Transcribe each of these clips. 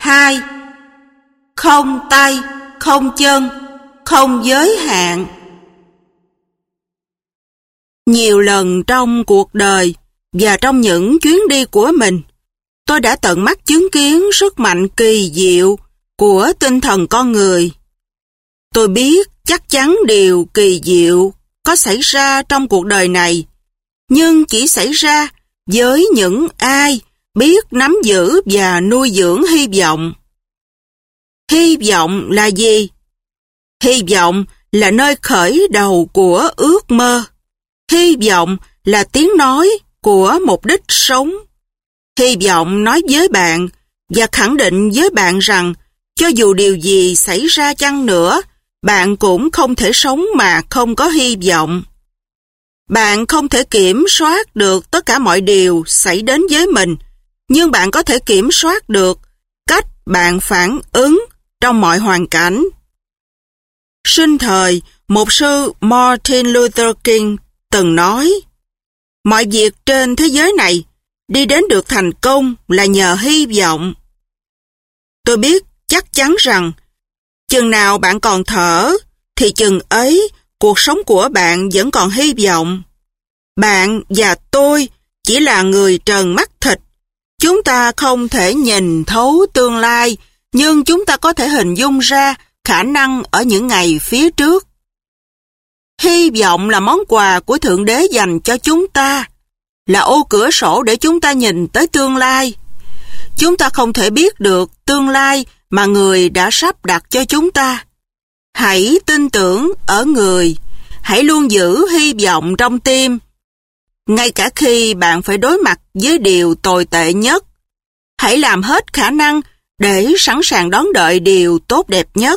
2. Không tay, không chân, không giới hạn. Nhiều lần trong cuộc đời và trong những chuyến đi của mình, tôi đã tận mắt chứng kiến sức mạnh kỳ diệu của tinh thần con người. Tôi biết chắc chắn điều kỳ diệu có xảy ra trong cuộc đời này, nhưng chỉ xảy ra với những ai biết nắm giữ và nuôi dưỡng hy vọng. Hy vọng là gì? Hy vọng là nơi khởi đầu của ước mơ. Hy vọng là tiếng nói của mục đích sống. Hy vọng nói với bạn và khẳng định với bạn rằng cho dù điều gì xảy ra chăng nữa, bạn cũng không thể sống mà không có hy vọng. Bạn không thể kiểm soát được tất cả mọi điều xảy đến với mình, nhưng bạn có thể kiểm soát được cách bạn phản ứng trong mọi hoàn cảnh. Sinh thời, mục sư Martin Luther King từng nói, mọi việc trên thế giới này đi đến được thành công là nhờ hy vọng. Tôi biết chắc chắn rằng, chừng nào bạn còn thở, thì chừng ấy cuộc sống của bạn vẫn còn hy vọng. Bạn và tôi chỉ là người trần mắt thịt. Chúng ta không thể nhìn thấu tương lai, nhưng chúng ta có thể hình dung ra khả năng ở những ngày phía trước. Hy vọng là món quà của Thượng Đế dành cho chúng ta, là ô cửa sổ để chúng ta nhìn tới tương lai. Chúng ta không thể biết được tương lai mà Người đã sắp đặt cho chúng ta. Hãy tin tưởng ở Người, hãy luôn giữ hy vọng trong tim. Ngay cả khi bạn phải đối mặt với điều tồi tệ nhất, hãy làm hết khả năng để sẵn sàng đón đợi điều tốt đẹp nhất.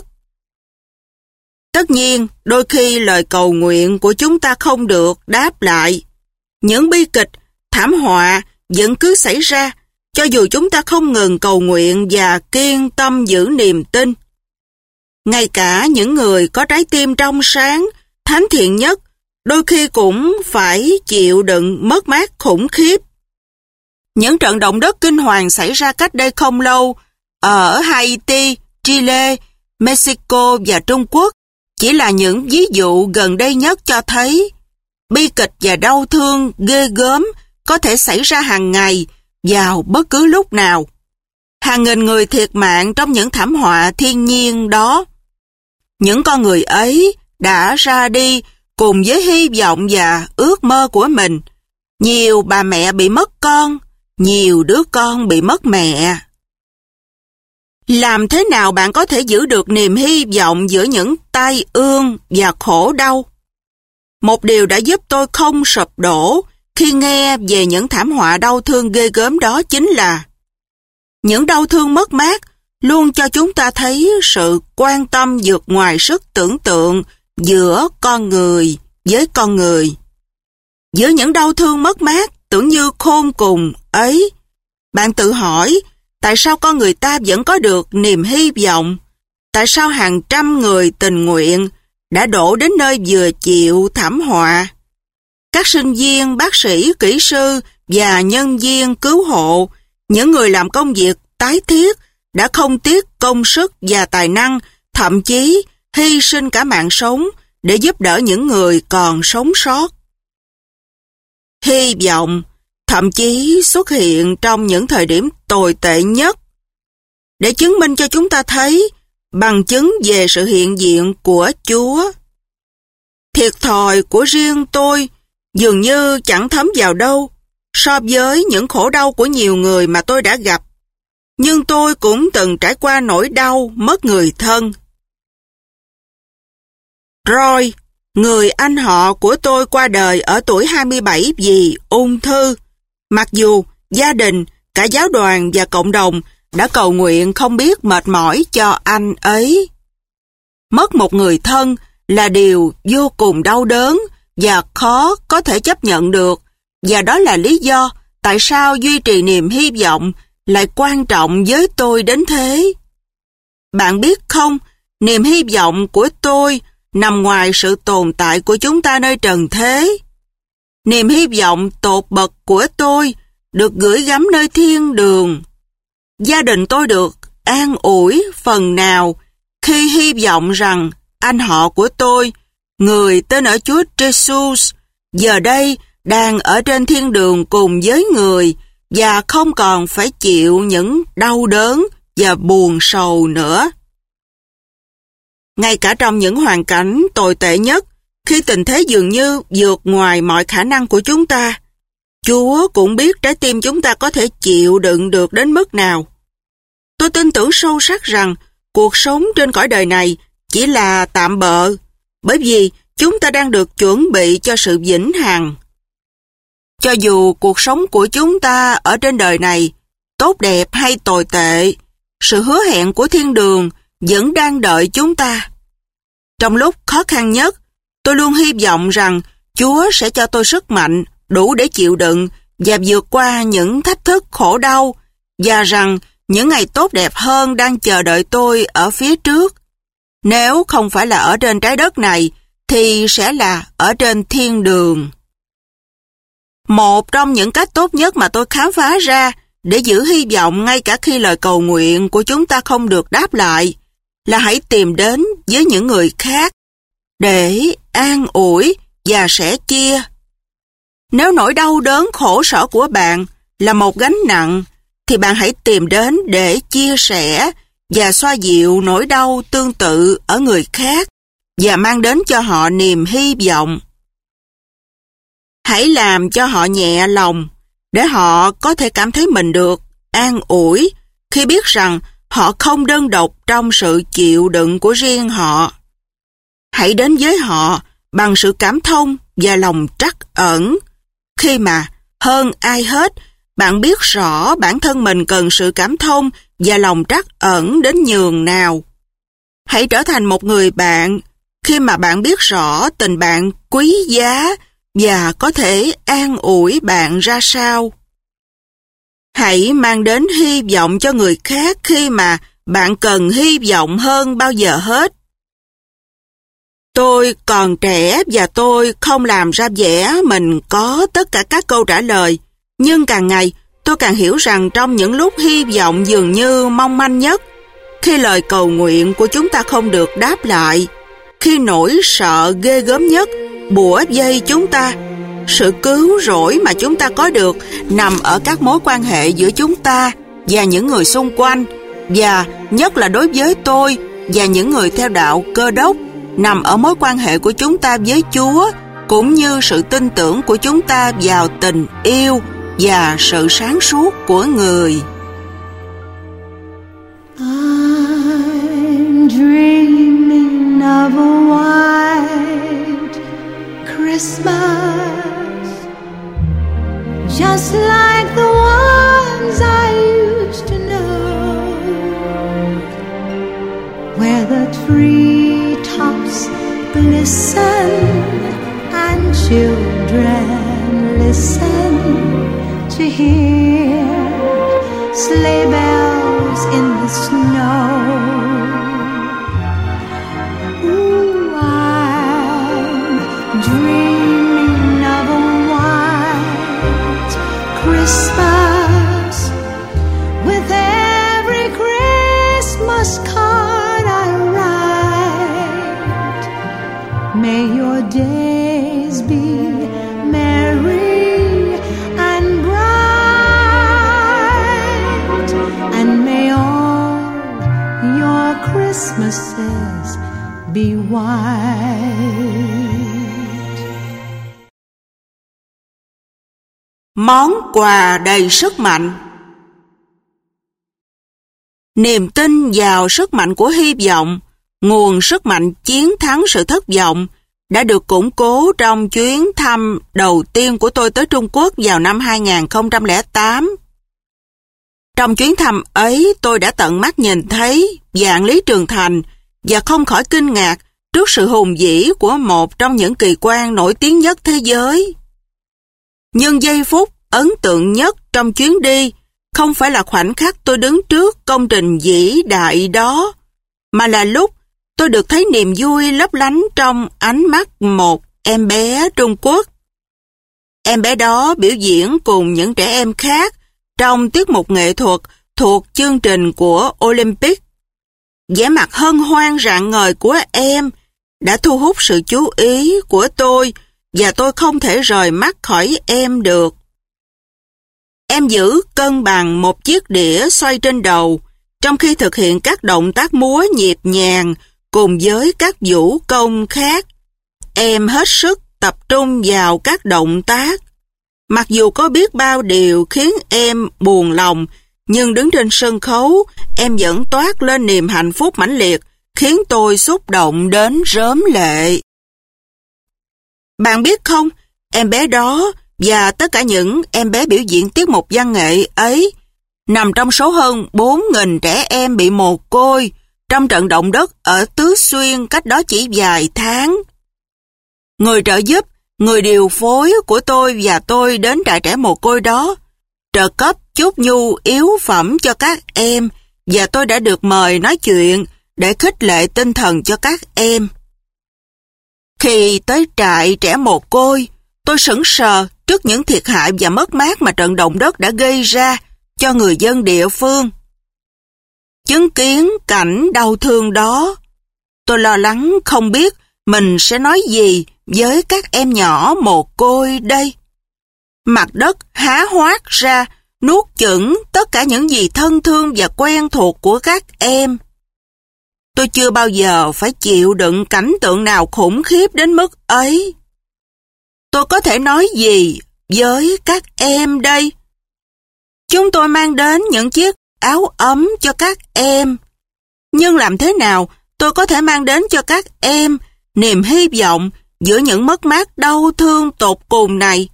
Tất nhiên, đôi khi lời cầu nguyện của chúng ta không được đáp lại. Những bi kịch, thảm họa vẫn cứ xảy ra, cho dù chúng ta không ngừng cầu nguyện và kiên tâm giữ niềm tin. Ngay cả những người có trái tim trong sáng, thánh thiện nhất, đôi khi cũng phải chịu đựng mất mát khủng khiếp. Những trận động đất kinh hoàng xảy ra cách đây không lâu ở Haiti, Chile, Mexico và Trung Quốc chỉ là những ví dụ gần đây nhất cho thấy bi kịch và đau thương ghê gớm có thể xảy ra hàng ngày vào bất cứ lúc nào. Hàng nghìn người thiệt mạng trong những thảm họa thiên nhiên đó. Những con người ấy đã ra đi cùng với hy vọng và ước mơ của mình. Nhiều bà mẹ bị mất con, nhiều đứa con bị mất mẹ. Làm thế nào bạn có thể giữ được niềm hy vọng giữa những tai ương và khổ đau? Một điều đã giúp tôi không sụp đổ khi nghe về những thảm họa đau thương ghê gớm đó chính là những đau thương mất mát luôn cho chúng ta thấy sự quan tâm vượt ngoài sức tưởng tượng giữa con người với con người. Giữa những đau thương mất mát tưởng như khôn cùng ấy, bạn tự hỏi tại sao con người ta vẫn có được niềm hy vọng? Tại sao hàng trăm người tình nguyện đã đổ đến nơi vừa chịu thảm họa? Các sinh viên, bác sĩ, kỹ sư và nhân viên cứu hộ, những người làm công việc tái thiết đã không tiếc công sức và tài năng, thậm chí hy sinh cả mạng sống để giúp đỡ những người còn sống sót. Hy vọng thậm chí xuất hiện trong những thời điểm tồi tệ nhất để chứng minh cho chúng ta thấy bằng chứng về sự hiện diện của Chúa. Thiệt thòi của riêng tôi dường như chẳng thấm vào đâu so với những khổ đau của nhiều người mà tôi đã gặp. Nhưng tôi cũng từng trải qua nỗi đau mất người thân. Roy, người anh họ của tôi qua đời ở tuổi 27 vì ung thư. Mặc dù gia đình, cả giáo đoàn và cộng đồng đã cầu nguyện không biết mệt mỏi cho anh ấy. Mất một người thân là điều vô cùng đau đớn và khó có thể chấp nhận được, và đó là lý do tại sao duy trì niềm hy vọng lại quan trọng với tôi đến thế. Bạn biết không, niềm hy vọng của tôi nằm ngoài sự tồn tại của chúng ta nơi trần thế. Niềm hy vọng tột bậc của tôi được gửi gắm nơi thiên đường. Gia đình tôi được an ủi phần nào khi hy vọng rằng anh họ của tôi, người tên ở Chúa Jesus, giờ đây đang ở trên thiên đường cùng với người và không còn phải chịu những đau đớn và buồn sầu nữa. Ngay cả trong những hoàn cảnh tồi tệ nhất, khi tình thế dường như vượt ngoài mọi khả năng của chúng ta, Chúa cũng biết trái tim chúng ta có thể chịu đựng được đến mức nào. Tôi tin tưởng sâu sắc rằng cuộc sống trên cõi đời này chỉ là tạm bợ, bởi vì chúng ta đang được chuẩn bị cho sự vĩnh hằng. Cho dù cuộc sống của chúng ta ở trên đời này tốt đẹp hay tồi tệ, sự hứa hẹn của thiên đường vẫn đang đợi chúng ta. Trong lúc khó khăn nhất, tôi luôn hy vọng rằng Chúa sẽ cho tôi sức mạnh đủ để chịu đựng và vượt qua những thách thức khổ đau, và rằng những ngày tốt đẹp hơn đang chờ đợi tôi ở phía trước. Nếu không phải là ở trên trái đất này, thì sẽ là ở trên thiên đường. Một trong những cách tốt nhất mà tôi khám phá ra để giữ hy vọng ngay cả khi lời cầu nguyện của chúng ta không được đáp lại là hãy tìm đến với những người khác để an ủi và sẻ chia. Nếu nỗi đau đớn khổ sở của bạn là một gánh nặng, thì bạn hãy tìm đến để chia sẻ và xoa dịu nỗi đau tương tự ở người khác và mang đến cho họ niềm hy vọng. Hãy làm cho họ nhẹ lòng để họ có thể cảm thấy mình được an ủi khi biết rằng họ không đơn độc trong sự chịu đựng của riêng họ. Hãy đến với họ bằng sự cảm thông và lòng trắc ẩn, khi mà hơn ai hết bạn biết rõ bản thân mình cần sự cảm thông và lòng trắc ẩn đến nhường nào. Hãy trở thành một người bạn khi mà bạn biết rõ tình bạn quý giá và có thể an ủi bạn ra sao. Hãy mang đến hy vọng cho người khác khi mà bạn cần hy vọng hơn bao giờ hết. Tôi còn trẻ và tôi không làm ra vẻ mình có tất cả các câu trả lời, nhưng càng ngày tôi càng hiểu rằng trong những lúc hy vọng dường như mong manh nhất, khi lời cầu nguyện của chúng ta không được đáp lại, khi nỗi sợ ghê gớm nhất bủa vây chúng ta, sự cứu rỗi mà chúng ta có được nằm ở các mối quan hệ giữa chúng ta và những người xung quanh, và nhất là đối với tôi và những người theo đạo Cơ Đốc, nằm ở mối quan hệ của chúng ta với Chúa, cũng như sự tin tưởng của chúng ta vào tình yêu và sự sáng suốt của người. I'm dreaming of a white Christmas, just like the ones I used to know, where the treetops glisten and children listen to hear sleigh bells in the snow. Ooh, I'm dreaming of a white Christmas, with every Christmas card I write. May your days be merry and bright, and may all your Christmases be white. Món quà đầy sức mạnh. Niềm tin vào sức mạnh của hy vọng, nguồn sức mạnh chiến thắng sự thất vọng, đã được củng cố trong chuyến thăm đầu tiên của tôi tới Trung Quốc vào năm 2008. Trong chuyến thăm ấy, tôi đã tận mắt nhìn thấy vạn lý trường thành và không khỏi kinh ngạc trước sự hùng vĩ của một trong những kỳ quan nổi tiếng nhất thế giới. Nhưng giây phút ấn tượng nhất trong chuyến đi không phải là khoảnh khắc tôi đứng trước công trình vĩ đại đó, mà là lúc tôi được thấy niềm vui lấp lánh trong ánh mắt một em bé Trung Quốc. Em bé đó biểu diễn cùng những trẻ em khác trong tiết mục nghệ thuật thuộc chương trình của Olympic. Vẻ mặt hân hoan rạng ngời của em đã thu hút sự chú ý của tôi và tôi không thể rời mắt khỏi em được. Em giữ cân bằng một chiếc đĩa xoay trên đầu trong khi thực hiện các động tác múa nhịp nhàng cùng với các vũ công khác. Em hết sức tập trung vào các động tác. Mặc dù có biết bao điều khiến em buồn lòng, nhưng đứng trên sân khấu, em vẫn toát lên niềm hạnh phúc mãnh liệt, khiến tôi xúc động đến rớm lệ. Bạn biết không, em bé đó và tất cả những em bé biểu diễn tiết mục văn nghệ ấy nằm trong số hơn 4.000 trẻ em bị mồ côi trong trận động đất ở Tứ Xuyên cách đó chỉ vài tháng. Người trợ giúp, người điều phối của tôi và tôi đến trại trẻ mồ côi đó, trợ cấp chút nhu yếu phẩm cho các em và tôi đã được mời nói chuyện để khích lệ tinh thần cho các em. Khi tới trại trẻ mồ côi, tôi sững sờ trước những thiệt hại và mất mát mà trận động đất đã gây ra cho người dân địa phương. Chứng kiến cảnh đau thương đó, tôi lo lắng không biết mình sẽ nói gì với các em nhỏ mồ côi đây. Mặt đất há hoác ra, nuốt chửng tất cả những gì thân thương và quen thuộc của các em. Tôi chưa bao giờ phải chịu đựng cảnh tượng nào khủng khiếp đến mức ấy. Tôi có thể nói gì với các em đây? Chúng tôi mang đến những chiếc áo ấm cho các em. Nhưng làm thế nào tôi có thể mang đến cho các em niềm hy vọng giữa những mất mát đau thương tột cùng này?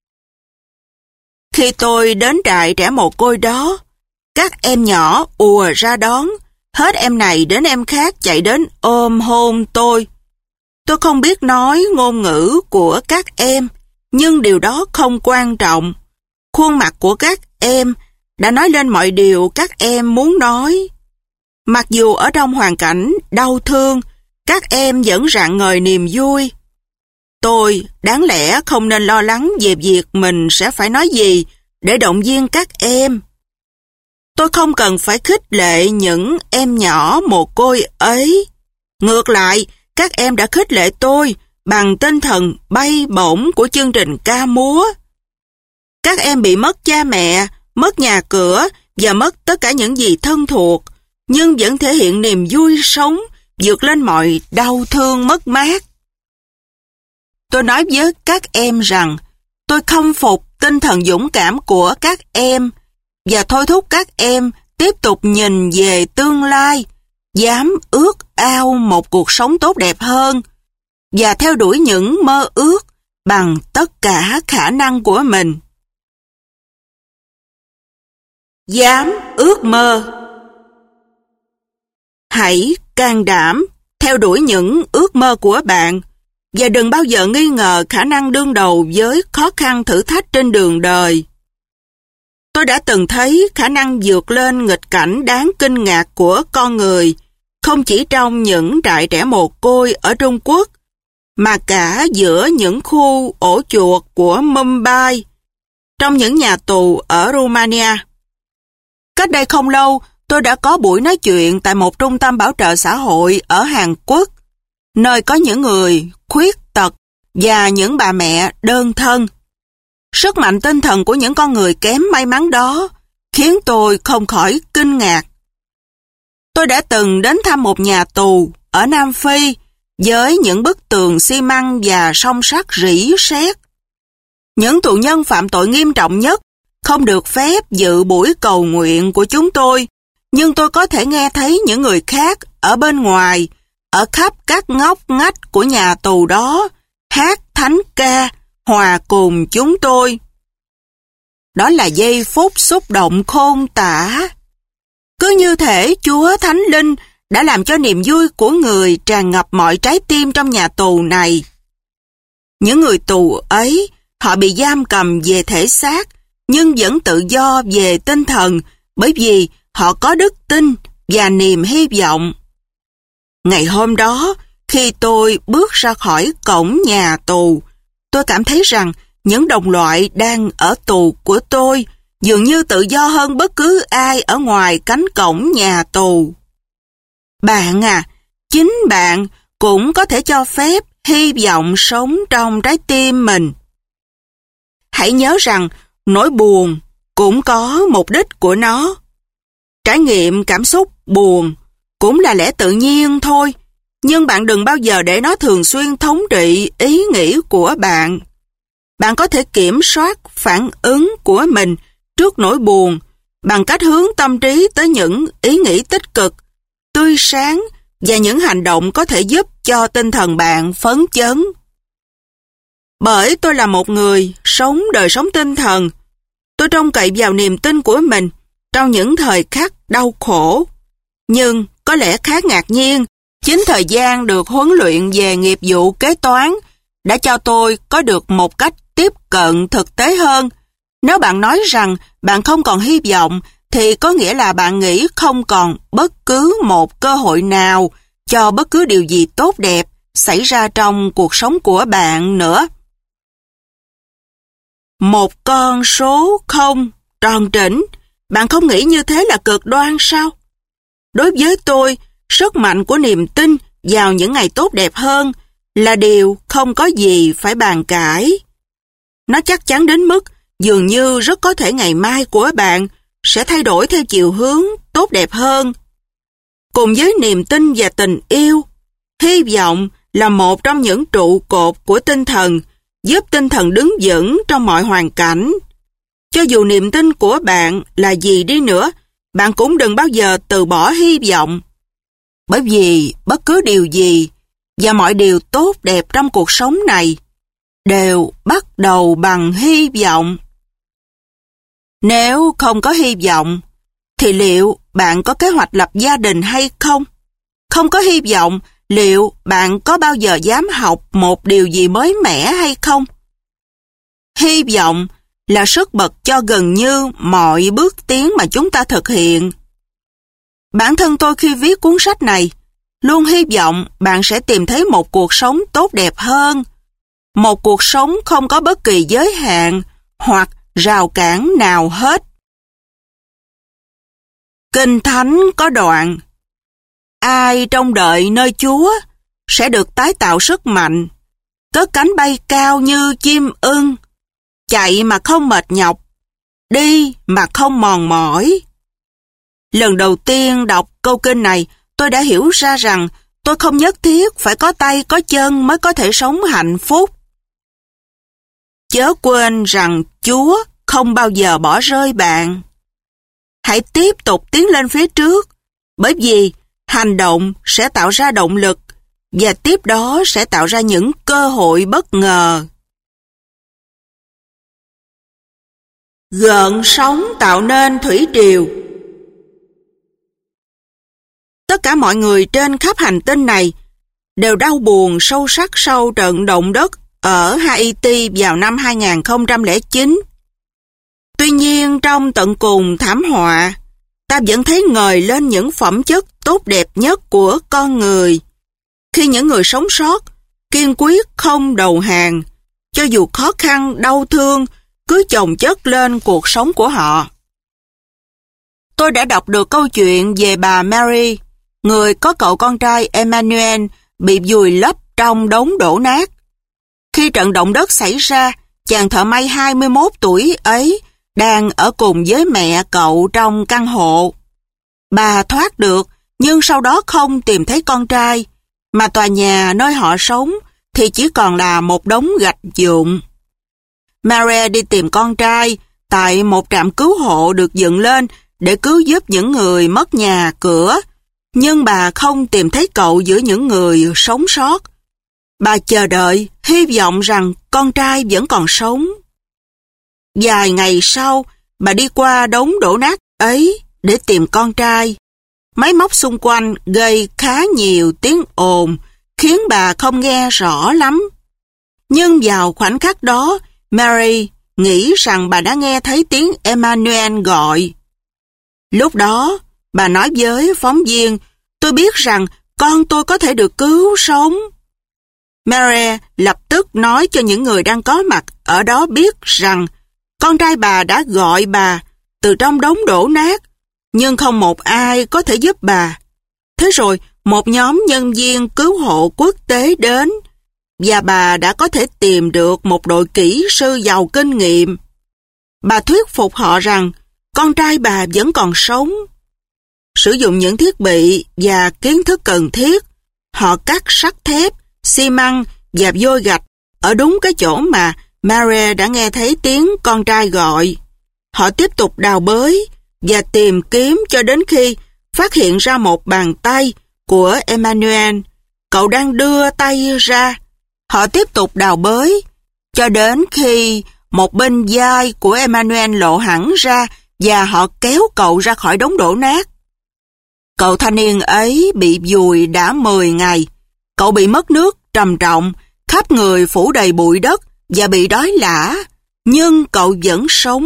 Khi tôi đến trại trẻ mồ côi đó, các em nhỏ ùa ra đón, hết em này đến em khác chạy đến ôm hôn tôi. Tôi không biết nói ngôn ngữ của các em, nhưng điều đó không quan trọng. Khuôn mặt của các em đã nói lên mọi điều các em muốn nói. Mặc dù ở trong hoàn cảnh đau thương, các em vẫn rạng ngời niềm vui. Tôi đáng lẽ không nên lo lắng về việc mình sẽ phải nói gì để động viên các em. Tôi không cần phải khích lệ những em nhỏ mồ côi ấy. Ngược lại, các em đã khích lệ tôi bằng tinh thần bay bổng của chương trình ca múa. Các em bị mất cha mẹ, mất nhà cửa và mất tất cả những gì thân thuộc, nhưng vẫn thể hiện niềm vui sống vượt lên mọi đau thương mất mát. Tôi nói với các em rằng tôi khâm phục tinh thần dũng cảm của các em và thôi thúc các em tiếp tục nhìn về tương lai, dám ước ao một cuộc sống tốt đẹp hơn và theo đuổi những mơ ước bằng tất cả khả năng của mình. Dám ước mơ. Hãy can đảm theo đuổi những ước mơ của bạn và đừng bao giờ nghi ngờ khả năng đương đầu với khó khăn thử thách trên đường đời. Tôi đã từng thấy khả năng vượt lên nghịch cảnh đáng kinh ngạc của con người, không chỉ trong những trại trẻ mồ côi ở Trung Quốc, mà cả giữa những khu ổ chuột của Mumbai, trong những nhà tù ở Romania. Cách đây không lâu, tôi đã có buổi nói chuyện tại một trung tâm bảo trợ xã hội ở Hàn Quốc, nơi có những người khuyết tật và những bà mẹ đơn thân. Sức mạnh tinh thần của những con người kém may mắn đó khiến tôi không khỏi kinh ngạc. Tôi đã từng đến thăm một nhà tù ở Nam Phi với những bức tường xi măng và song sắt rỉ sét. Những tù nhân phạm tội nghiêm trọng nhất không được phép dự buổi cầu nguyện của chúng tôi, nhưng tôi có thể nghe thấy những người khác ở bên ngoài, ở khắp các ngóc ngách của nhà tù đó, hát thánh ca, hòa cùng chúng tôi. Đó là giây phút xúc động khôn tả. Cứ như thể Chúa Thánh Linh đã làm cho niềm vui của người tràn ngập mọi trái tim trong nhà tù này. Những người tù ấy, họ bị giam cầm về thể xác, nhưng vẫn tự do về tinh thần, bởi vì họ có đức tin và niềm hy vọng. Ngày hôm đó, khi tôi bước ra khỏi cổng nhà tù, tôi cảm thấy rằng những đồng loại đang ở tù của tôi dường như tự do hơn bất cứ ai ở ngoài cánh cổng nhà tù. Bạn à, chính bạn cũng có thể cho phép hy vọng sống trong trái tim mình. Hãy nhớ rằng nỗi buồn cũng có mục đích của nó. Trải nghiệm cảm xúc buồn cũng là lẽ tự nhiên thôi, nhưng bạn đừng bao giờ để nó thường xuyên thống trị ý nghĩ của bạn. Bạn có thể kiểm soát phản ứng của mình trước nỗi buồn bằng cách hướng tâm trí tới những ý nghĩ tích cực, tươi sáng và những hành động có thể giúp cho tinh thần bạn phấn chấn. Bởi tôi là một người sống đời sống tinh thần, tôi trông cậy vào niềm tin của mình trong những thời khắc đau khổ. Nhưng có lẽ khá ngạc nhiên, chính thời gian được huấn luyện về nghiệp vụ kế toán đã cho tôi có được một cách tiếp cận thực tế hơn. Nếu bạn nói rằng bạn không còn hy vọng, thì có nghĩa là bạn nghĩ không còn bất cứ một cơ hội nào cho bất cứ điều gì tốt đẹp xảy ra trong cuộc sống của bạn nữa. Một con số không tròn trĩnh, bạn không nghĩ như thế là cực đoan sao? Đối với tôi, sức mạnh của niềm tin vào những ngày tốt đẹp hơn là điều không có gì phải bàn cãi. Nó chắc chắn đến mức dường như rất có thể ngày mai của bạn sẽ thay đổi theo chiều hướng tốt đẹp hơn. Cùng với niềm tin và tình yêu, hy vọng là một trong những trụ cột của tinh thần, giúp tinh thần đứng vững trong mọi hoàn cảnh. Cho dù niềm tin của bạn là gì đi nữa, bạn cũng đừng bao giờ từ bỏ hy vọng. Bởi vì bất cứ điều gì và mọi điều tốt đẹp trong cuộc sống này đều bắt đầu bằng hy vọng. Nếu không có hy vọng, thì liệu bạn có kế hoạch lập gia đình hay không? Không có hy vọng, liệu bạn có bao giờ dám học một điều gì mới mẻ hay không? Hy vọng là sức bật cho gần như mọi bước tiến mà chúng ta thực hiện. Bản thân tôi khi viết cuốn sách này, luôn hy vọng bạn sẽ tìm thấy một cuộc sống tốt đẹp hơn. Một cuộc sống không có bất kỳ giới hạn hoặc rào cản nào hết. Kinh Thánh có đoạn: ai trông đợi nơi Chúa sẽ được tái tạo sức mạnh, cất cánh bay cao như chim ưng, chạy mà không mệt nhọc, đi mà không mòn mỏi. Lần đầu tiên đọc câu kinh này, tôi đã hiểu ra rằng tôi không nhất thiết phải có tay có chân mới có thể sống hạnh phúc. Chớ quên rằng Chúa không bao giờ bỏ rơi bạn. Hãy tiếp tục tiến lên phía trước, bởi vì hành động sẽ tạo ra động lực và tiếp đó sẽ tạo ra những cơ hội bất ngờ. Gợn sóng tạo nên thủy triều. Tất cả mọi người trên khắp hành tinh này đều đau buồn sâu sắc sau trận động đất ở Haiti vào năm 2009. Tuy nhiên, trong tận cùng thảm họa, ta vẫn thấy ngời lên những phẩm chất tốt đẹp nhất của con người. Khi những người sống sót, kiên quyết không đầu hàng, cho dù khó khăn, đau thương, cứ chồng chất lên cuộc sống của họ. Tôi đã đọc được câu chuyện về bà Mary, người có cậu con trai Emmanuel bị vùi lấp trong đống đổ nát. Khi trận động đất xảy ra, chàng thợ may 21 tuổi ấy đang ở cùng với mẹ cậu trong căn hộ. Bà thoát được, nhưng sau đó không tìm thấy con trai, mà tòa nhà nơi họ sống thì chỉ còn là một đống gạch vụn. Mary đi tìm con trai tại một trạm cứu hộ được dựng lên để cứu giúp những người mất nhà cửa, nhưng bà không tìm thấy cậu giữa những người sống sót. Bà chờ đợi, hy vọng rằng con trai vẫn còn sống. Vài ngày sau, bà đi qua đống đổ nát ấy để tìm con trai. Máy móc xung quanh gây khá nhiều tiếng ồn, khiến bà không nghe rõ lắm. Nhưng vào khoảnh khắc đó, Mary nghĩ rằng bà đã nghe thấy tiếng Emmanuel gọi. Lúc đó, bà nói với phóng viên, tôi biết rằng con tôi có thể được cứu sống. Mary lập tức nói cho những người đang có mặt ở đó biết rằng con trai bà đã gọi bà từ trong đống đổ nát, nhưng không một ai có thể giúp bà. Thế rồi, một nhóm nhân viên cứu hộ quốc tế đến, và bà đã có thể tìm được một đội kỹ sư giàu kinh nghiệm. Bà thuyết phục họ rằng con trai bà vẫn còn sống. Sử dụng những thiết bị và kiến thức cần thiết, họ cắt sắt thép, xi măng và vôi gạch ở đúng cái chỗ mà Maria đã nghe thấy tiếng con trai gọi. Họ tiếp tục đào bới và tìm kiếm cho đến khi phát hiện ra một bàn tay của Emmanuel. Cậu đang đưa tay ra. Họ tiếp tục đào bới cho đến khi một bên vai của Emmanuel lộ hẳn ra và họ kéo cậu ra khỏi đống đổ nát. Cậu thanh niên ấy bị vùi đã 10 ngày. Cậu bị mất nước trầm trọng, khắp người phủ đầy bụi đất và bị đói lả, nhưng cậu vẫn sống.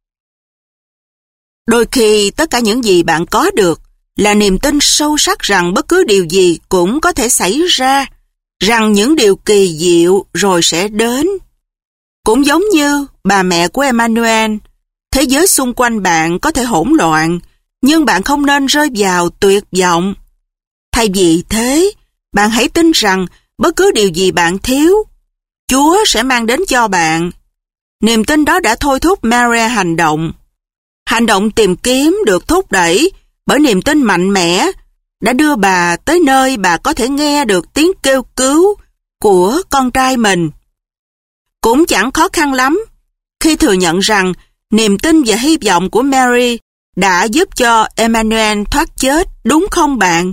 Đôi khi tất cả những gì bạn có được là niềm tin sâu sắc rằng bất cứ điều gì cũng có thể xảy ra, rằng những điều kỳ diệu rồi sẽ đến. Cũng giống như bà mẹ của Emmanuel, thế giới xung quanh bạn có thể hỗn loạn, nhưng bạn không nên rơi vào tuyệt vọng. Thay vì thế, bạn hãy tin rằng bất cứ điều gì bạn thiếu, Chúa sẽ mang đến cho bạn. Niềm tin đó đã thôi thúc Maria hành động. Hành động tìm kiếm được thúc đẩy bởi niềm tin mạnh mẽ đã đưa bà tới nơi bà có thể nghe được tiếng kêu cứu của con trai mình. Cũng chẳng khó khăn lắm khi thừa nhận rằng niềm tin và hy vọng của Mary đã giúp cho Emmanuel thoát chết, đúng không bạn?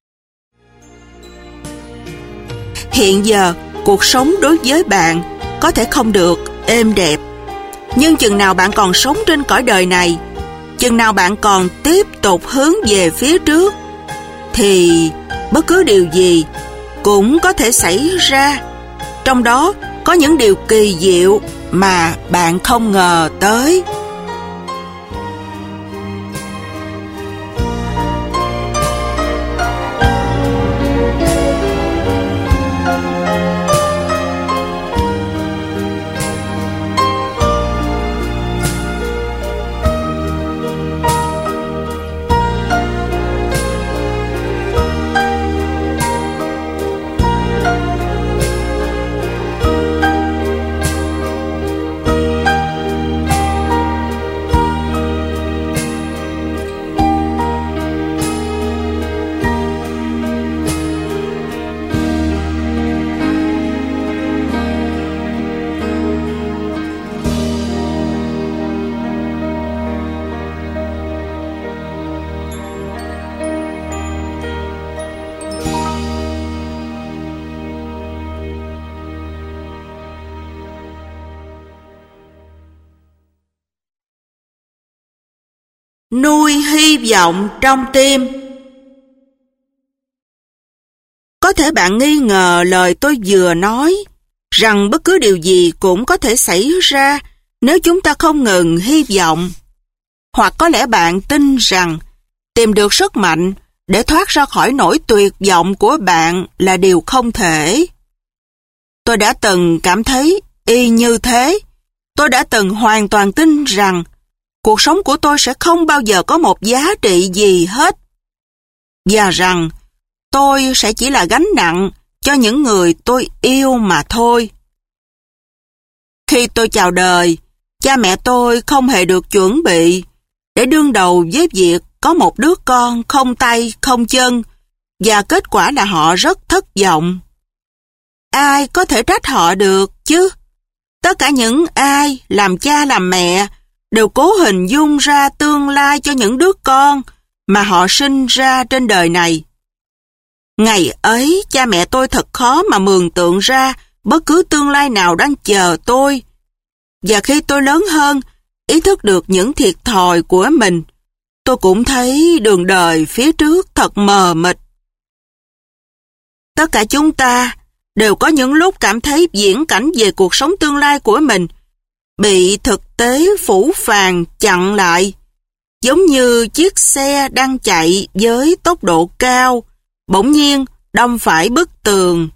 Hiện giờ, cuộc sống đối với bạn có thể không được êm đẹp. Nhưng chừng nào bạn còn sống trên cõi đời này, chừng nào bạn còn tiếp tục hướng về phía trước, thì bất cứ điều gì cũng có thể xảy ra. Trong đó có những điều kỳ diệu mà bạn không ngờ tới. Nuôi hy vọng trong tim. Có thể bạn nghi ngờ lời tôi vừa nói, rằng bất cứ điều gì cũng có thể xảy ra nếu chúng ta không ngừng hy vọng. Hoặc có lẽ bạn tin rằng tìm được sức mạnh để thoát ra khỏi nỗi tuyệt vọng của bạn là điều không thể. Tôi đã từng cảm thấy y như thế. Tôi đã từng hoàn toàn tin rằng cuộc sống của tôi sẽ không bao giờ có một giá trị gì hết, và rằng tôi sẽ chỉ là gánh nặng cho những người tôi yêu mà thôi. Khi tôi chào đời, cha mẹ tôi không hề được chuẩn bị để đương đầu với việc có một đứa con không tay không chân, và kết quả là họ rất thất vọng. Ai có thể trách họ được chứ? Tất cả những ai làm cha làm mẹ đều cố hình dung ra tương lai cho những đứa con mà họ sinh ra trên đời này. Ngày ấy, cha mẹ tôi thật khó mà mường tượng ra bất cứ tương lai nào đang chờ tôi. Và khi tôi lớn hơn, ý thức được những thiệt thòi của mình, tôi cũng thấy đường đời phía trước thật mờ mịt. Tất cả chúng ta đều có những lúc cảm thấy viễn cảnh về cuộc sống tương lai của mình bị thực tế phủ phàng chặn lại, giống như chiếc xe đang chạy với tốc độ cao, bỗng nhiên đâm phải bức tường.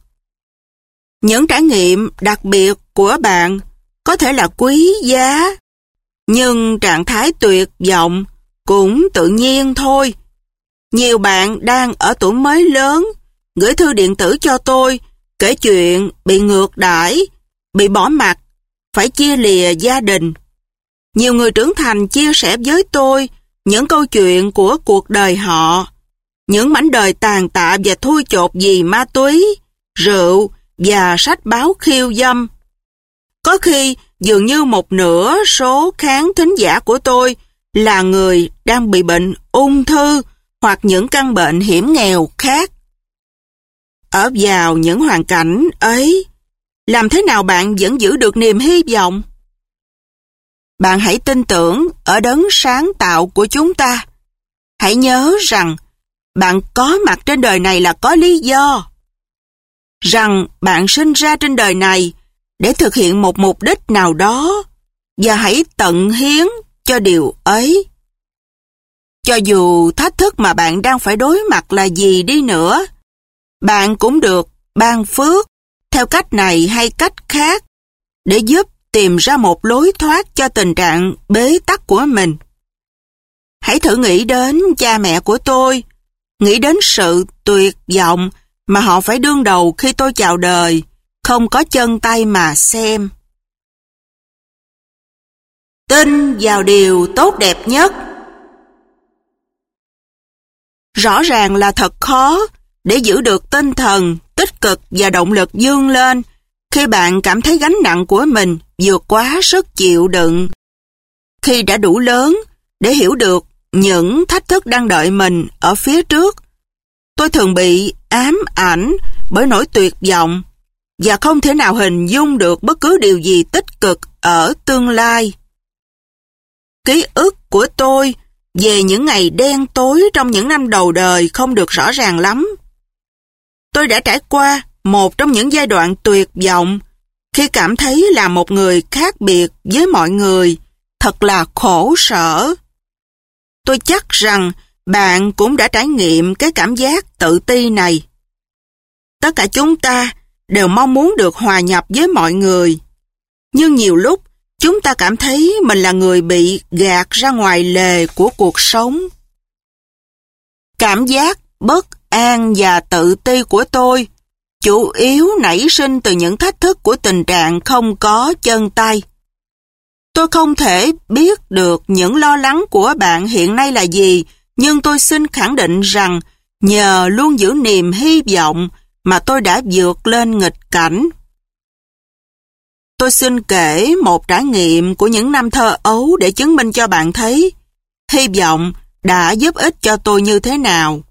Những trải nghiệm đặc biệt của bạn có thể là quý giá, Nhưng trạng thái tuyệt vọng cũng tự nhiên thôi. Nhiều bạn đang ở tuổi mới lớn, gửi thư điện tử cho tôi, kể chuyện bị ngược đãi, bị bỏ mặc, phải chia lìa gia đình. Nhiều người trưởng thành chia sẻ với tôi những câu chuyện của cuộc đời họ, những mảnh đời tàn tạ và thui chột vì ma túy, rượu và sách báo khiêu dâm. Có khi dường như một nửa số khán thính giả của tôi là người đang bị bệnh ung thư hoặc những căn bệnh hiểm nghèo khác. Ở vào những hoàn cảnh ấy, làm thế nào bạn vẫn giữ được niềm hy vọng? Bạn hãy tin tưởng ở đấng sáng tạo của chúng ta. Hãy nhớ rằng bạn có mặt trên đời này là có lý do. Rằng bạn sinh ra trên đời này để thực hiện một mục đích nào đó, và hãy tận hiến cho điều ấy. Cho dù thách thức mà bạn đang phải đối mặt là gì đi nữa, bạn cũng được ban phước theo cách này hay cách khác để giúp tìm ra một lối thoát cho tình trạng bế tắc của mình. Hãy thử nghĩ đến cha mẹ của tôi, nghĩ đến sự tuyệt vọng mà họ phải đương đầu khi tôi chào đời, không có chân tay mà xem. Tin vào điều tốt đẹp nhất. Rõ ràng là thật khó để giữ được tinh thần tích cực và động lực vươn lên khi bạn cảm thấy gánh nặng của mình vượt quá sức chịu đựng. Khi đã đủ lớn để hiểu được những thách thức đang đợi mình ở phía trước, tôi thường bị ám ảnh bởi nỗi tuyệt vọng và không thể nào hình dung được bất cứ điều gì tích cực ở tương lai. Ký ức của tôi về những ngày đen tối trong những năm đầu đời không được rõ ràng lắm. Tôi đã trải qua một trong những giai đoạn tuyệt vọng khi cảm thấy là một người khác biệt với mọi người, thật là khổ sở. Tôi chắc rằng bạn cũng đã trải nghiệm cái cảm giác tự ti này. Tất cả chúng ta đều mong muốn được hòa nhập với mọi người, nhưng nhiều lúc chúng ta cảm thấy mình là người bị gạt ra ngoài lề của cuộc sống. Cảm giác bất an và tự ti của tôi chủ yếu nảy sinh từ những thách thức của tình trạng không có chân tay. Tôi không thể biết được những lo lắng của bạn hiện nay là gì, nhưng tôi xin khẳng định rằng nhờ luôn giữ niềm hy vọng mà tôi đã vượt lên nghịch cảnh. Tôi xin kể một trải nghiệm của những năm thơ ấu để chứng minh cho bạn thấy hy vọng đã giúp ích cho tôi như thế nào.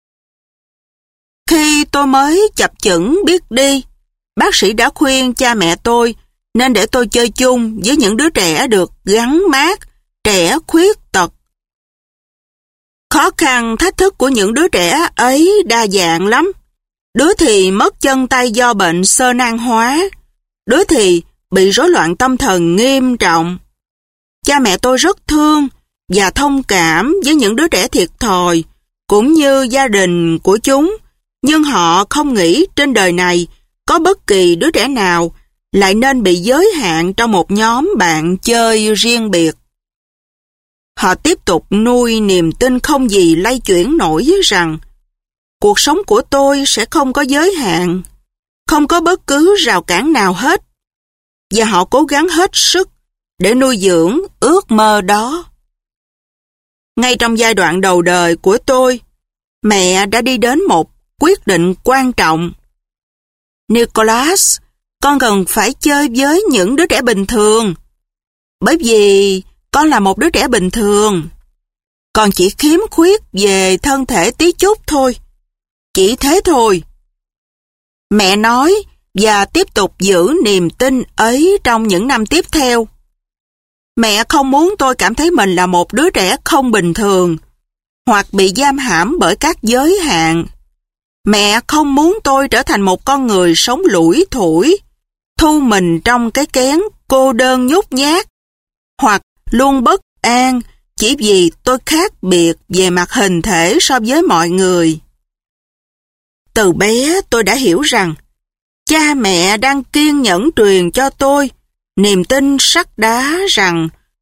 Khi tôi mới chập chững biết đi, bác sĩ đã khuyên cha mẹ tôi nên để tôi chơi chung với những đứa trẻ được gắn mác trẻ khuyết tật. Khó khăn thách thức của những đứa trẻ ấy đa dạng lắm. Đứa thì mất chân tay do bệnh xơ nang hóa, đứa thì bị rối loạn tâm thần nghiêm trọng. Cha mẹ tôi rất thương và thông cảm với những đứa trẻ thiệt thòi, cũng như gia đình của chúng, nhưng họ không nghĩ trên đời này có bất kỳ đứa trẻ nào lại nên bị giới hạn trong một nhóm bạn chơi riêng biệt. Họ tiếp tục nuôi niềm tin không gì lay chuyển nổi rằng cuộc sống của tôi sẽ không có giới hạn, không có bất cứ rào cản nào hết, và họ cố gắng hết sức để nuôi dưỡng ước mơ đó. Ngay trong giai đoạn đầu đời của tôi, mẹ đã đi đến một quyết định quan trọng. Nicholas, con cần phải chơi với những đứa trẻ bình thường, bởi vì con là một đứa trẻ bình thường. Con chỉ khiếm khuyết về thân thể tí chút thôi. Chỉ thế thôi. Mẹ nói và tiếp tục giữ niềm tin ấy trong những năm tiếp theo. Mẹ không muốn tôi cảm thấy mình là một đứa trẻ không bình thường, hoặc bị giam hãm bởi các giới hạn. Mẹ không muốn tôi trở thành một con người sống lủi thủi, thu mình trong cái kén cô đơn nhút nhát, hoặc luôn bất an chỉ vì tôi khác biệt về mặt hình thể so với mọi người. Từ bé tôi đã hiểu rằng cha mẹ đang kiên nhẫn truyền cho tôi niềm tin sắt đá rằng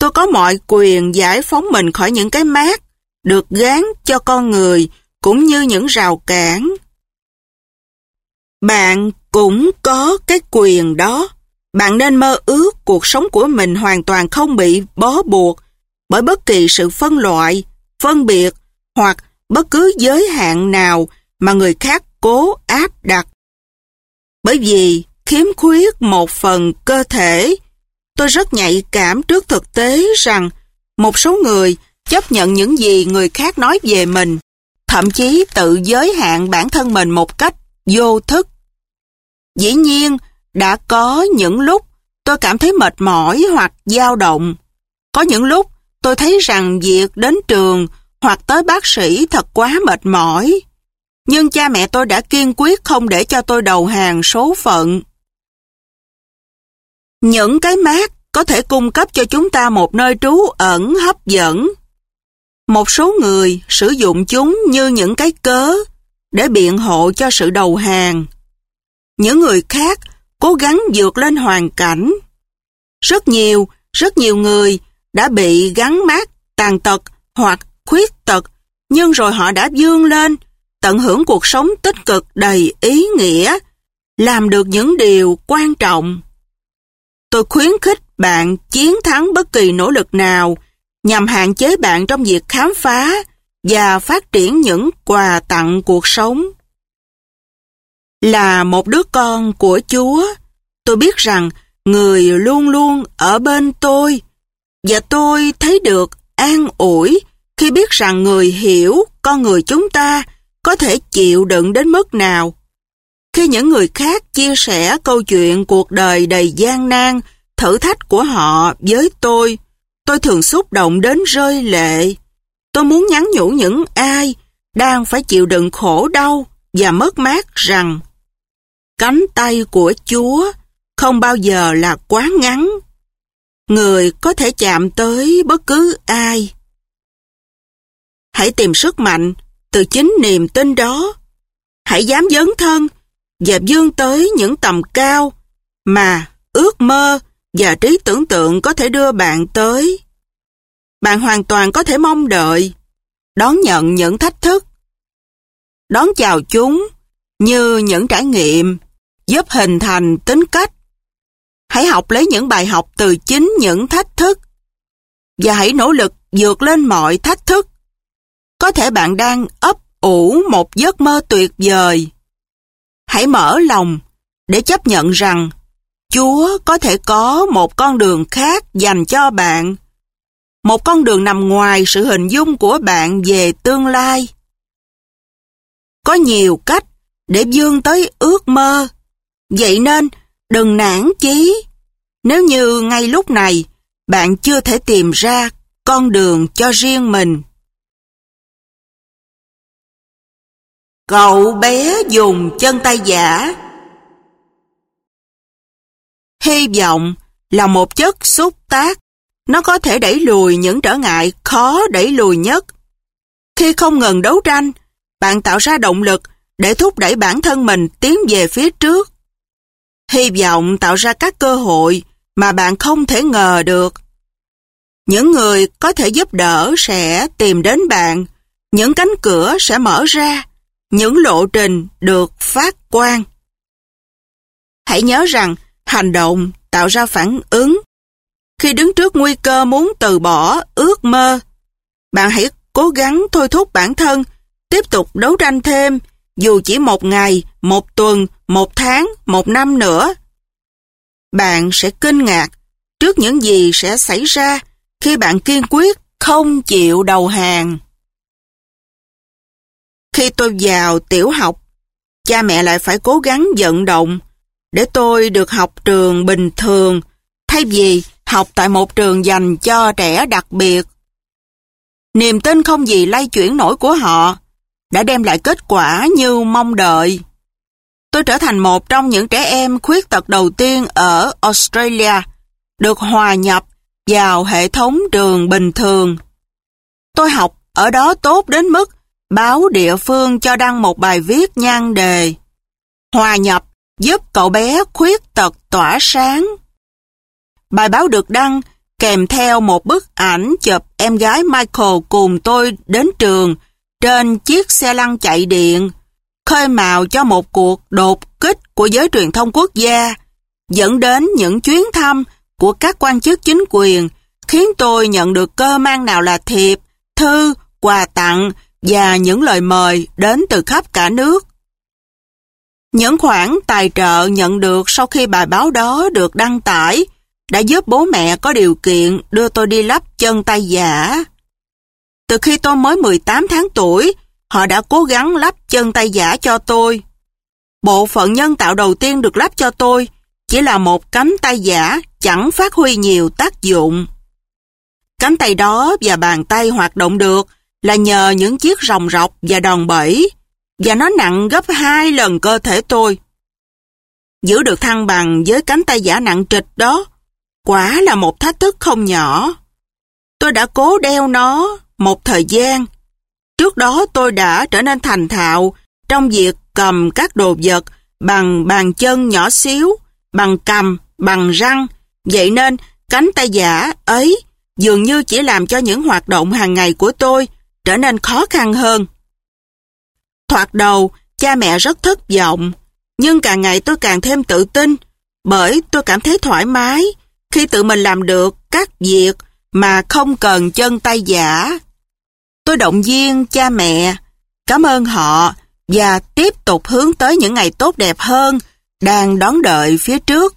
tôi có mọi quyền giải phóng mình khỏi những cái mác được gán cho con người cũng như những rào cản. Bạn cũng có cái quyền đó. Bạn nên mơ ước cuộc sống của mình hoàn toàn không bị bó buộc bởi bất kỳ sự phân loại, phân biệt hoặc bất cứ giới hạn nào mà người khác cố áp đặt. Bởi vì khiếm khuyết một phần cơ thể, tôi rất nhạy cảm trước thực tế rằng một số người chấp nhận những gì người khác nói về mình, thậm chí tự giới hạn bản thân mình một cách vô thức. Dĩ nhiên, đã có những lúc tôi cảm thấy mệt mỏi hoặc dao động. Có những lúc tôi thấy rằng việc đến trường hoặc tới bác sĩ thật quá mệt mỏi. Nhưng cha mẹ tôi đã kiên quyết không để cho tôi đầu hàng số phận. Những cái mác có thể cung cấp cho chúng ta một nơi trú ẩn hấp dẫn. Một số người sử dụng chúng như những cái cớ để biện hộ cho sự đầu hàng. Những người khác cố gắng vượt lên hoàn cảnh. Rất nhiều người đã bị gắn mác tàn tật hoặc khuyết tật, nhưng rồi họ đã vươn lên, tận hưởng cuộc sống tích cực đầy ý nghĩa, làm được những điều quan trọng. Tôi khuyến khích bạn chiến thắng bất kỳ nỗ lực nào nhằm hạn chế bạn trong việc khám phá và phát triển những quà tặng cuộc sống. Là một đứa con của Chúa, tôi biết rằng Người luôn luôn ở bên tôi, và tôi thấy được an ủi khi biết rằng Người hiểu con người chúng ta có thể chịu đựng đến mức nào. Khi những người khác chia sẻ câu chuyện cuộc đời đầy gian nan, thử thách của họ với tôi thường xúc động đến rơi lệ. Tôi muốn nhắn nhủ những ai đang phải chịu đựng khổ đau và mất mát rằng cánh tay của Chúa không bao giờ là quá ngắn. Người có thể chạm tới bất cứ ai. Hãy tìm sức mạnh từ chính niềm tin đó. Hãy dám dấn thân và vươn tới những tầm cao mà ước mơ và trí tưởng tượng có thể đưa bạn tới. Bạn hoàn toàn có thể mong đợi, đón nhận những thách thức, đón chào chúng như những trải nghiệm giúp hình thành tính cách. Hãy học lấy những bài học từ chính những thách thức và hãy nỗ lực vượt lên mọi thách thức. Có thể bạn đang ấp ủ một giấc mơ tuyệt vời. Hãy mở lòng để chấp nhận rằng Chúa có thể có một con đường khác dành cho bạn. Một con đường nằm ngoài sự hình dung của bạn về tương lai. Có nhiều cách để vươn tới ước mơ. Vậy nên đừng nản chí nếu như ngay lúc này bạn chưa thể tìm ra con đường cho riêng mình. Cậu bé dùng chân tay giả. Hy vọng là một chất xúc tác. Nó có thể đẩy lùi những trở ngại khó đẩy lùi nhất. Khi không ngừng đấu tranh, bạn tạo ra động lực để thúc đẩy bản thân mình tiến về phía trước. Hy vọng tạo ra các cơ hội mà bạn không thể ngờ được. Những người có thể giúp đỡ sẽ tìm đến bạn, những cánh cửa sẽ mở ra, những lộ trình được phát quang. Hãy nhớ rằng hành động tạo ra phản ứng. Khi đứng trước nguy cơ muốn từ bỏ ước mơ, bạn hãy cố gắng thôi thúc bản thân tiếp tục đấu tranh thêm, dù chỉ một ngày, một tuần, một tháng, một năm nữa. Bạn sẽ kinh ngạc trước những gì sẽ xảy ra khi bạn kiên quyết không chịu đầu hàng. Khi tôi vào tiểu học, cha mẹ lại phải cố gắng vận động để tôi được học trường bình thường thay vì học tại một trường dành cho trẻ đặc biệt. Niềm tin không gì lay chuyển nổi của họ đã đem lại kết quả như mong đợi. Tôi trở thành một trong những trẻ em khuyết tật đầu tiên ở Australia được hòa nhập vào hệ thống trường bình thường. Tôi học ở đó tốt đến mức báo địa phương cho đăng một bài viết nhan đề "Hòa nhập giúp cậu bé khuyết tật tỏa sáng". Bài báo được đăng kèm theo một bức ảnh chụp em gái Michael cùng tôi đến trường trên chiếc xe lăn chạy điện, khơi mào cho một cuộc đột kích của giới truyền thông quốc gia, dẫn đến những chuyến thăm của các quan chức chính quyền, khiến tôi nhận được cơ mang nào là thiệp, thư, quà tặng và những lời mời đến từ khắp cả nước. Những khoản tài trợ nhận được sau khi bài báo đó được đăng tải đã giúp bố mẹ có điều kiện đưa tôi đi lắp chân tay giả. Từ khi tôi mới 18 tháng tuổi, họ đã cố gắng lắp chân tay giả cho tôi. Bộ phận nhân tạo đầu tiên được lắp cho tôi chỉ là một cánh tay giả chẳng phát huy nhiều tác dụng. Cánh tay đó và bàn tay hoạt động được là nhờ những chiếc ròng rọc và đòn bẩy, và nó nặng gấp 2 lần cơ thể tôi. Giữ được thăng bằng với cánh tay giả nặng trịch đó, quả là một thách thức không nhỏ. Tôi đã cố đeo nó một thời gian. Trước đó tôi đã trở nên thành thạo trong việc cầm các đồ vật bằng bàn chân nhỏ xíu, bằng cầm, bằng răng. Vậy nên cánh tay giả ấy dường như chỉ làm cho những hoạt động hàng ngày của tôi trở nên khó khăn hơn. Thoạt đầu, cha mẹ rất thất vọng, nhưng càng ngày tôi càng thêm tự tin, bởi tôi cảm thấy thoải mái khi tự mình làm được các việc mà không cần chân tay giả. Tôi động viên cha mẹ, cảm ơn họ và tiếp tục hướng tới những ngày tốt đẹp hơn đang đón đợi phía trước.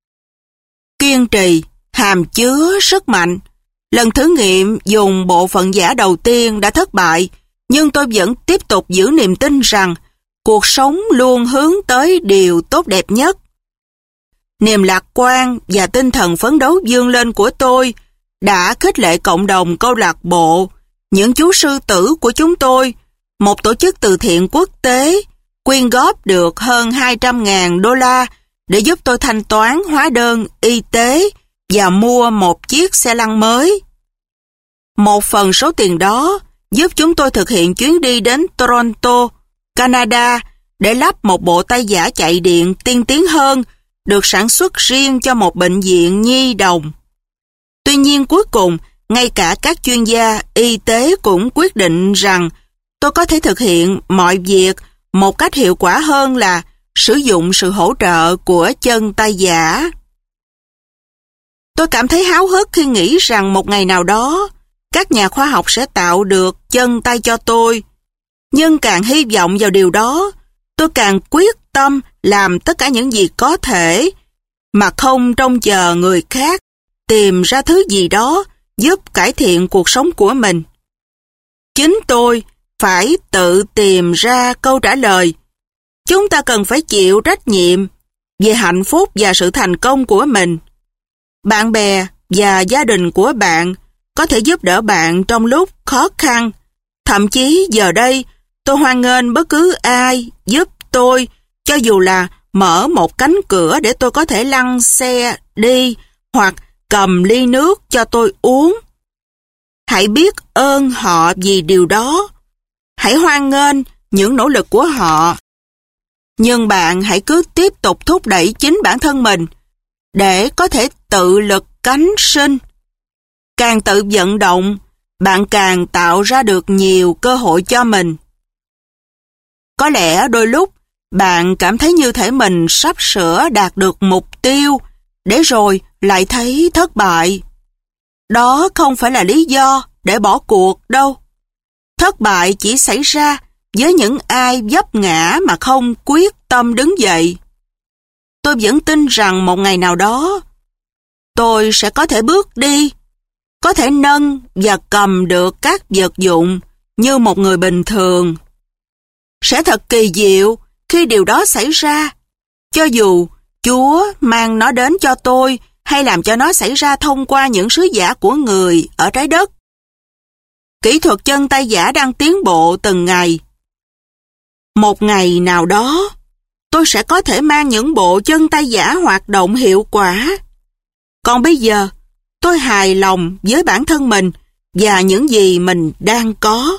Kiên trì, hàm chứa sức mạnh. Lần thử nghiệm dùng bộ phận giả đầu tiên đã thất bại, nhưng tôi vẫn tiếp tục giữ niềm tin rằng cuộc sống luôn hướng tới điều tốt đẹp nhất. Niềm lạc quan và tinh thần phấn đấu vươn lên của tôi đã khích lệ cộng đồng câu lạc bộ, những chú sư tử của chúng tôi, một tổ chức từ thiện quốc tế, quyên góp được hơn 200.000 đô la để giúp tôi thanh toán hóa đơn y tế và mua một chiếc xe lăn mới. Một phần số tiền đó giúp chúng tôi thực hiện chuyến đi đến Toronto, Canada để lắp một bộ tay giả chạy điện tiên tiến hơn được sản xuất riêng cho một bệnh viện nhi đồng. Tuy nhiên cuối cùng, ngay cả các chuyên gia y tế cũng quyết định rằng tôi có thể thực hiện mọi việc một cách hiệu quả hơn là sử dụng sự hỗ trợ của chân tay giả. Tôi cảm thấy háo hức khi nghĩ rằng một ngày nào đó, các nhà khoa học sẽ tạo được chân tay cho tôi. Nhưng càng hy vọng vào điều đó, tôi càng quyết tâm làm tất cả những gì có thể, mà không trông chờ người khác tìm ra thứ gì đó giúp cải thiện cuộc sống của mình. Chính tôi phải tự tìm ra câu trả lời. Chúng ta cần phải chịu trách nhiệm về hạnh phúc và sự thành công của mình. Bạn bè và gia đình của bạn có thể giúp đỡ bạn trong lúc khó khăn. Thậm chí giờ đây, tôi hoan nghênh bất cứ ai giúp tôi, cho dù là mở một cánh cửa để tôi có thể lăn xe đi hoặc cầm ly nước cho tôi uống. Hãy biết ơn họ vì điều đó. Hãy hoan nghênh những nỗ lực của họ. Nhưng bạn hãy cứ tiếp tục thúc đẩy chính bản thân mình để có thể tự lực cánh sinh. Càng tự vận động, bạn càng tạo ra được nhiều cơ hội cho mình. Có lẽ đôi lúc bạn cảm thấy như thể mình sắp sửa đạt được mục tiêu, để rồi lại thấy thất bại. Đó không phải là lý do để bỏ cuộc đâu. Thất bại chỉ xảy ra với những ai vấp ngã mà không quyết tâm đứng dậy. Tôi vẫn tin rằng một ngày nào đó, tôi sẽ có thể bước đi, có thể nâng và cầm được các vật dụng như một người bình thường. Sẽ thật kỳ diệu khi điều đó xảy ra, cho dù Chúa mang nó đến cho tôi hay làm cho nó xảy ra thông qua những sứ giả của người ở trái đất. Kỹ thuật chân tay giả đang tiến bộ từng ngày. Một ngày nào đó, tôi sẽ có thể mang những bộ chân tay giả hoạt động hiệu quả. Còn bây giờ, tôi hài lòng với bản thân mình và những gì mình đang có.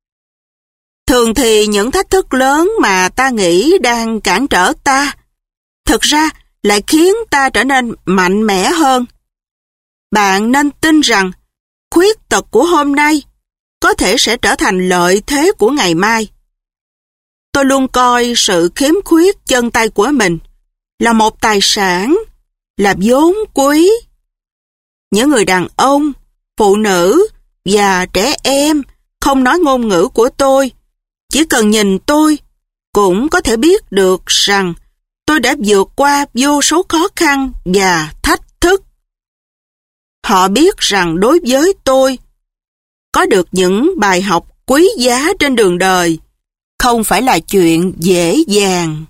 Thường thì những thách thức lớn mà ta nghĩ đang cản trở ta, thực ra lại khiến ta trở nên mạnh mẽ hơn. Bạn nên tin rằng khuyết tật của hôm nay có thể sẽ trở thành lợi thế của ngày mai. Tôi luôn coi sự khiếm khuyết chân tay của mình là một tài sản, là vốn quý. Những người đàn ông, phụ nữ và trẻ em không nói ngôn ngữ của tôi, chỉ cần nhìn tôi cũng có thể biết được rằng tôi đã vượt qua vô số khó khăn và thách thức. Họ biết rằng đối với tôi, có được những bài học quý giá trên đường đời không phải là chuyện dễ dàng.